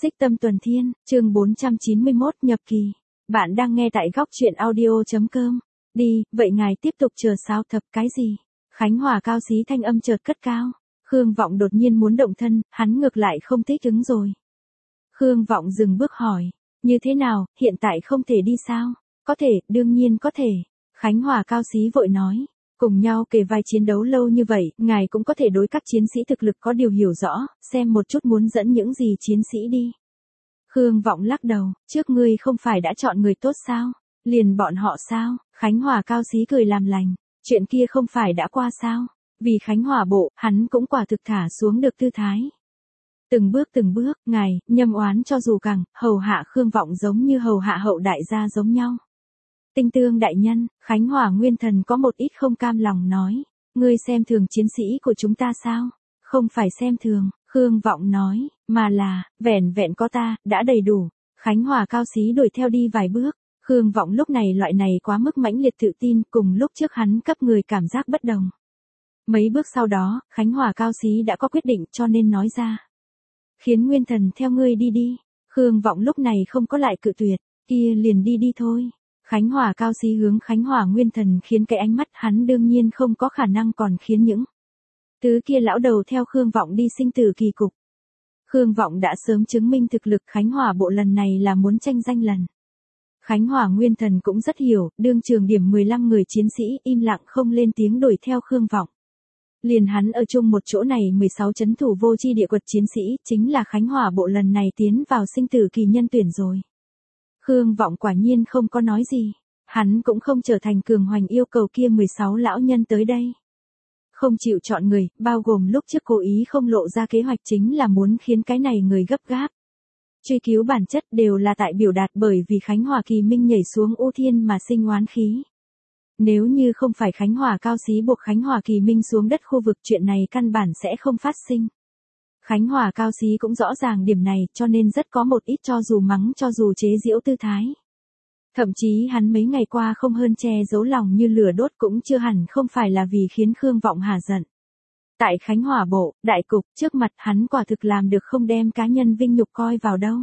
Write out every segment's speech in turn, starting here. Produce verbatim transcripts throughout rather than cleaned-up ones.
Xích Tâm Tuần Thiên, chương bốn trăm chín mươi mốt nhập kỳ. Bạn đang nghe tại góc truyện audio.com. Đi, vậy ngài tiếp tục chờ sao thập cái gì? Khánh Hòa cao xí thanh âm chợt cất cao. Khương Vọng đột nhiên muốn động thân, hắn ngược lại không thích ứng rồi. Khương Vọng dừng bước hỏi, như thế nào, hiện tại không thể đi sao? Có thể, đương nhiên có thể. Khánh Hòa cao xí vội nói. Cùng nhau kề vai chiến đấu lâu như vậy, ngài cũng có thể đối các chiến sĩ thực lực có điều hiểu rõ, xem một chút muốn dẫn những gì chiến sĩ đi. Khương Vọng lắc đầu, trước ngươi không phải đã chọn người tốt sao? Liền bọn họ sao? Khánh Hòa cao xí cười làm lành, chuyện kia không phải đã qua sao? Vì Khánh Hòa bộ, hắn cũng quả thực thả xuống được tư thái. Từng bước từng bước, ngài, nhâm oán cho dù càng, hầu hạ Khương Vọng giống như hầu hạ hậu đại gia giống nhau. Tinh Tương đại nhân, Khánh Hòa Nguyên Thần có một ít không cam lòng nói, ngươi xem thường chiến sĩ của chúng ta sao? Không phải xem thường, Khương Vọng nói, mà là, vẻn vẹn có ta, đã đầy đủ. Khánh Hòa cao xí đuổi theo đi vài bước, Khương Vọng lúc này loại này quá mức mãnh liệt tự tin, cùng lúc trước hắn cấp người cảm giác bất đồng. Mấy bước sau đó, Khánh Hòa cao xí đã có quyết định cho nên nói ra. Khiến Nguyên Thần theo ngươi đi đi. Khương Vọng lúc này không có lại cự tuyệt, kia liền đi đi thôi. Khánh Hòa cao xí hướng Khánh Hòa Nguyên Thần khiến cái ánh mắt hắn đương nhiên không có khả năng còn khiến những tứ kia lão đầu theo Khương Vọng đi sinh tử kỳ cục. Khương Vọng đã sớm chứng minh thực lực Khánh Hòa bộ lần này là muốn tranh danh lần. Khánh Hòa Nguyên Thần cũng rất hiểu, đương trường điểm mười lăm người chiến sĩ im lặng không lên tiếng đuổi theo Khương Vọng. Liền hắn ở chung một chỗ này mười sáu chấn thủ vô chi địa quật chiến sĩ chính là Khánh Hòa bộ lần này tiến vào sinh tử kỳ nhân tuyển rồi. Khương Vọng quả nhiên không có nói gì, hắn cũng không trở thành cường hoành yêu cầu kia mười sáu lão nhân tới đây. Không chịu chọn người, bao gồm lúc trước cố ý không lộ ra kế hoạch chính là muốn khiến cái này người gấp gáp. Truy cứu bản chất đều là tại biểu đạt bởi vì Khánh Hòa Kỳ Minh nhảy xuống U Thiên mà sinh oán khí. Nếu như không phải Khánh Hòa cao xí buộc Khánh Hòa Kỳ Minh xuống đất khu vực chuyện này căn bản sẽ không phát sinh. Khánh Hòa cao xí cũng rõ ràng điểm này cho nên rất có một ít cho dù mắng cho dù chế giễu tư thái. Thậm chí hắn mấy ngày qua không hơn che giấu lòng như lửa đốt cũng chưa hẳn không phải là vì khiến Khương Vọng hà giận. Tại Khánh Hòa bộ, đại cục, trước mặt hắn quả thực làm được không đem cá nhân vinh nhục coi vào đâu.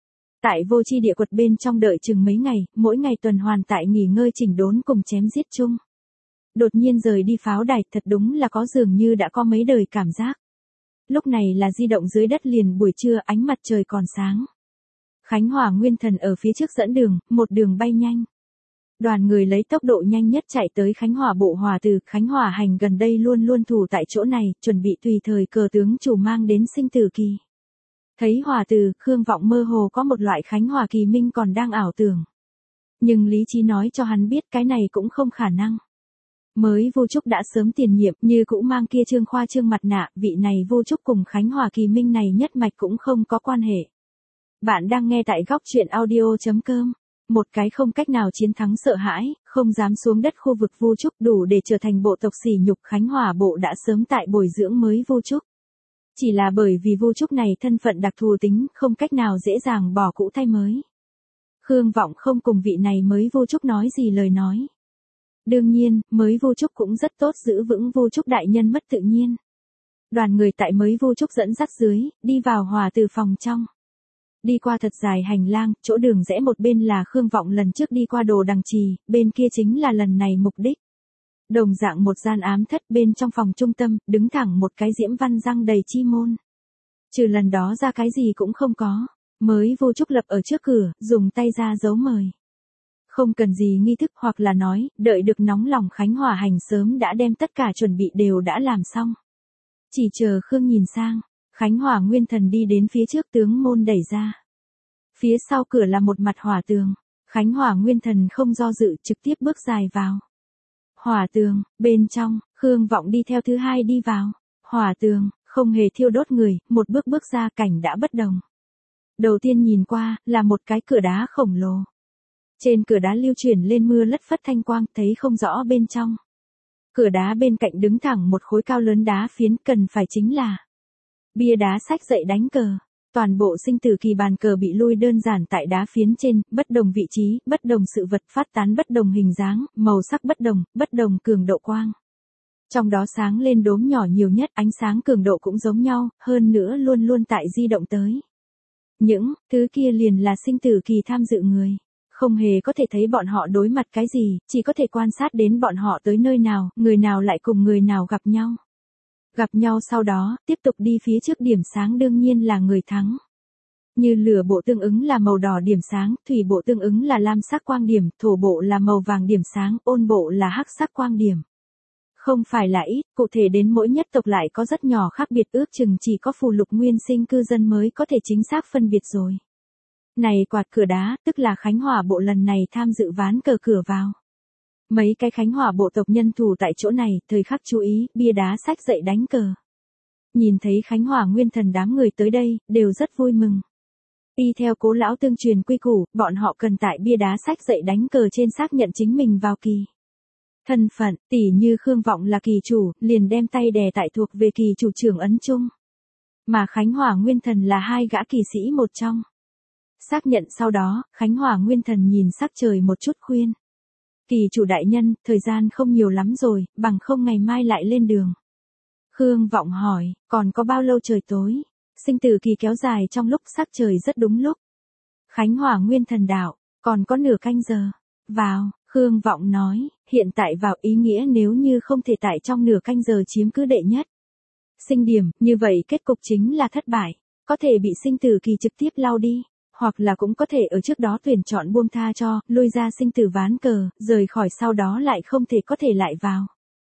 Tại vô chi địa quật bên trong đợi chừng mấy ngày, mỗi ngày tuần hoàn tại nghỉ ngơi chỉnh đốn cùng chém giết chung. Đột nhiên rời đi pháo đài thật đúng là có dường như đã có mấy đời cảm giác. Lúc này là di động dưới đất liền buổi trưa ánh mặt trời còn sáng. Khánh Hòa Nguyên Thần ở phía trước dẫn đường, một đường bay nhanh. Đoàn người lấy tốc độ nhanh nhất chạy tới Khánh Hòa bộ hòa từ, Khánh Hòa hành gần đây luôn luôn thủ tại chỗ này, chuẩn bị tùy thời cờ tướng chủ mang đến sinh tử kỳ. Thấy hòa từ, Khương Vọng mơ hồ có một loại Khánh Hòa Kỳ Minh còn đang ảo tưởng. Nhưng lý trí nói cho hắn biết cái này cũng không khả năng. Mới Vô Trúc đã sớm tiền nhiệm như cũ mang kia trương khoa trương mặt nạ, vị này Vô Trúc cùng Khánh Hòa Kỳ Minh này nhất mạch cũng không có quan hệ. Bạn đang nghe tại góc truyện audio.com. Một cái không cách nào chiến thắng sợ hãi, không dám xuống đất khu vực Vô Trúc đủ để trở thành bộ tộc sỉ nhục Khánh Hòa bộ đã sớm tại bồi dưỡng mới Vô Trúc. Chỉ là bởi vì Vô Trúc này thân phận đặc thù tính, không cách nào dễ dàng bỏ cũ thay mới. Khương Vọng không cùng vị này mới Vô Trúc nói gì lời nói. Đương nhiên, mới Vô Trúc cũng rất tốt giữ vững Vô Trúc đại nhân mất tự nhiên. Đoàn người tại mới Vô Trúc dẫn dắt dưới, đi vào hòa từ phòng trong. Đi qua thật dài hành lang, chỗ đường rẽ một bên là Khương Vọng lần trước đi qua đồ đằng trì, bên kia chính là lần này mục đích. Đồng dạng một gian ám thất bên trong phòng trung tâm, đứng thẳng một cái diễm văn răng đầy chi môn. Trừ lần đó ra cái gì cũng không có, mới Vô Trúc lập ở trước cửa, dùng tay ra dấu mời. Không cần gì nghi thức hoặc là nói, đợi được nóng lòng Khánh Hòa hành sớm đã đem tất cả chuẩn bị đều đã làm xong. Chỉ chờ Khương nhìn sang, Khánh Hòa Nguyên Thần đi đến phía trước tướng môn đẩy ra. Phía sau cửa là một mặt hỏa tường, Khánh Hòa Nguyên Thần không do dự trực tiếp bước dài vào. Hỏa tường, bên trong, Khương Vọng đi theo thứ hai đi vào. Hỏa tường, không hề thiêu đốt người, một bước bước ra cảnh đã bất đồng. Đầu tiên nhìn qua, là một cái cửa đá khổng lồ. Trên cửa đá lưu chuyển lên mưa lất phất thanh quang, thấy không rõ bên trong. Cửa đá bên cạnh đứng thẳng một khối cao lớn đá phiến, cần phải chính là bia đá sách dậy đánh cờ. Toàn bộ sinh tử kỳ bàn cờ bị lui đơn giản tại đá phiến trên, bất đồng vị trí, bất đồng sự vật phát tán bất đồng hình dáng, màu sắc bất đồng, bất đồng cường độ quang. Trong đó sáng lên đốm nhỏ nhiều nhất, ánh sáng cường độ cũng giống nhau, hơn nữa luôn luôn tại di động tới. Những thứ kia liền là sinh tử kỳ tham dự người. Không hề có thể thấy bọn họ đối mặt cái gì, chỉ có thể quan sát đến bọn họ tới nơi nào, người nào lại cùng người nào gặp nhau. Gặp nhau sau đó, tiếp tục đi phía trước điểm sáng đương nhiên là người thắng. Như lửa bộ tương ứng là màu đỏ điểm sáng, thủy bộ tương ứng là lam sắc quang điểm, thổ bộ là màu vàng điểm sáng, ôn bộ là hắc sắc quang điểm. Không phải là ít, cụ thể đến mỗi nhất tộc lại có rất nhỏ khác biệt, ước chừng chỉ có phù lục nguyên sinh cư dân mới có thể chính xác phân biệt rồi. Này quạt cửa đá, tức là Khánh Hòa bộ lần này tham dự ván cờ cửa vào. Mấy cái Khánh Hòa bộ tộc nhân thủ tại chỗ này, thời khắc chú ý, bia đá sách dậy đánh cờ. Nhìn thấy Khánh Hòa nguyên thần đám người tới đây, đều rất vui mừng. Y theo cố lão tương truyền quy củ, bọn họ cần tại bia đá sách dậy đánh cờ trên xác nhận chính mình vào kỳ. Thân phận, tỉ như Khương Vọng là kỳ chủ, liền đem tay đè tại thuộc về kỳ chủ trưởng ấn chung. Mà Khánh Hòa nguyên thần là hai gã kỳ sĩ một trong. Xác nhận sau đó, Khánh Hòa nguyên thần nhìn sắc trời một chút khuyên. Kỳ chủ đại nhân, thời gian không nhiều lắm rồi, bằng không ngày mai lại lên đường. Khương Vọng hỏi, còn có bao lâu trời tối? Sinh tử kỳ kéo dài trong lúc sắc trời rất đúng lúc. Khánh Hòa nguyên thần đạo, còn có nửa canh giờ. Vào, Khương Vọng nói, hiện tại vào ý nghĩa nếu như không thể tại trong nửa canh giờ chiếm cứ đệ nhất. Sinh điểm, như vậy kết cục chính là thất bại, có thể bị sinh tử kỳ trực tiếp lao đi. Hoặc là cũng có thể ở trước đó tuyển chọn buông tha cho, lui ra sinh tử ván cờ, rời khỏi sau đó lại không thể có thể lại vào.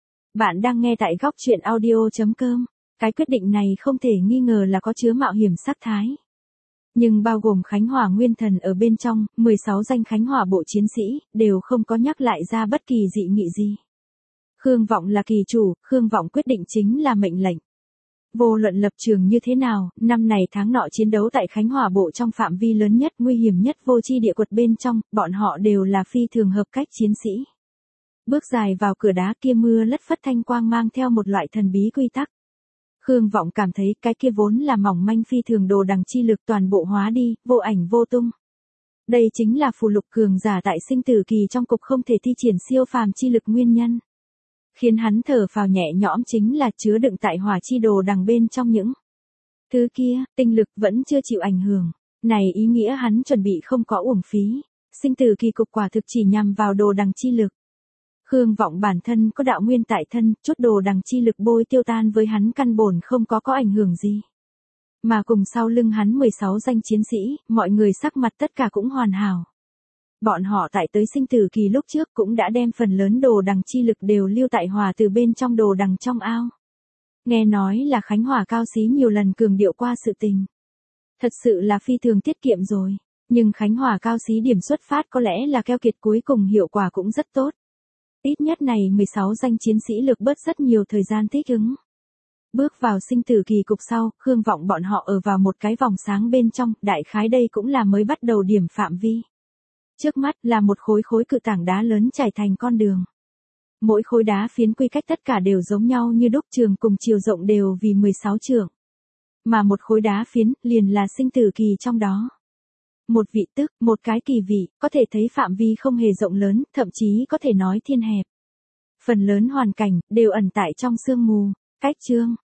Bạn đang nghe tại góc truyện audio chấm com. Cái quyết định này không thể nghi ngờ là có chứa mạo hiểm sắc thái. Nhưng bao gồm Khánh Hòa nguyên thần ở bên trong, mười sáu danh Khánh Hòa bộ chiến sĩ, đều không có nhắc lại ra bất kỳ dị nghị gì. Khương Vọng là kỳ chủ, Khương Vọng quyết định chính là mệnh lệnh. Vô luận lập trường như thế nào, năm này tháng nọ chiến đấu tại Khánh Hòa bộ trong phạm vi lớn nhất, nguy hiểm nhất vô chi địa quật bên trong, bọn họ đều là phi thường hợp cách chiến sĩ. Bước dài vào cửa đá kia mưa lất phất thanh quang mang theo một loại thần bí quy tắc. Khương Vọng cảm thấy cái kia vốn là mỏng manh phi thường đồ đằng chi lực toàn bộ hóa đi, vô ảnh vô tung. Đây chính là phù lục cường giả tại sinh tử kỳ trong cục không thể thi triển siêu phàm chi lực nguyên nhân. Khiến hắn thở phào nhẹ nhõm chính là chứa đựng tại hỏa chi đồ đằng bên trong những thứ kia, tinh lực vẫn chưa chịu ảnh hưởng. Này ý nghĩa hắn chuẩn bị không có uổng phí. Sinh tử kỳ cục quả thực chỉ nhằm vào đồ đằng chi lực. Khương Vọng bản thân có đạo nguyên tại thân, chút đồ đằng chi lực bôi tiêu tan với hắn căn bổn không có có ảnh hưởng gì. Mà cùng sau lưng hắn mười sáu danh chiến sĩ, mọi người sắc mặt tất cả cũng hoàn hảo. Bọn họ tại tới sinh tử kỳ lúc trước cũng đã đem phần lớn đồ đằng chi lực đều lưu tại hòa từ bên trong đồ đằng trong ao. Nghe nói là Khánh Hòa cao xí nhiều lần cường điệu qua sự tình. Thật sự là phi thường tiết kiệm rồi, nhưng Khánh Hòa cao xí điểm xuất phát có lẽ là keo kiệt cuối cùng hiệu quả cũng rất tốt. Ít nhất này mười sáu danh chiến sĩ lược bớt rất nhiều thời gian thích ứng. Bước vào sinh tử kỳ cục sau, Khương Vọng bọn họ ở vào một cái vòng sáng bên trong, đại khái đây cũng là mới bắt đầu điểm phạm vi. Trước mắt là một khối khối cự tảng đá lớn trải thành con đường. Mỗi khối đá phiến quy cách tất cả đều giống nhau như đúc, trường cùng chiều rộng đều vì mười sáu trượng. Mà một khối đá phiến liền là sinh tử kỳ trong đó. Một vị tức, một cái kỳ vị, có thể thấy phạm vi không hề rộng lớn, thậm chí có thể nói thiên hẹp. Phần lớn hoàn cảnh, đều ẩn tại trong sương mù. Cách chương,